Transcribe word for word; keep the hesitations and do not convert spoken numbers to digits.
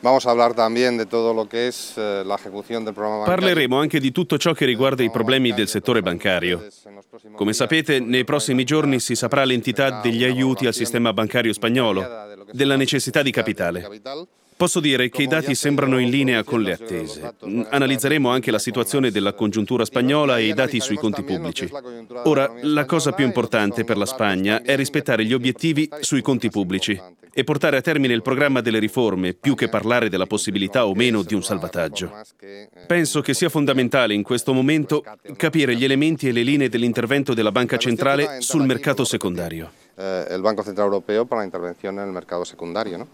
Parleremo anche di tutto ciò che riguarda i problemi del settore bancario. Come sapete, nei prossimi giorni si saprà l'entità degli aiuti al sistema bancario spagnolo, della necessità di capitale. Posso dire che i dati sembrano in linea con le attese. Analizzeremo anche la situazione della congiuntura spagnola e i dati sui conti pubblici. Ora, la cosa più importante per la Spagna è rispettare gli obiettivi sui conti pubblici e portare a termine il programma delle riforme, più che parlare della possibilità o meno di un salvataggio. Penso che sia fondamentale in questo momento capire gli elementi e le linee dell'intervento della Banca Centrale sul mercato secondario. Il Banco Centrale Europeo per l'intervenzione nel mercato secondario, no?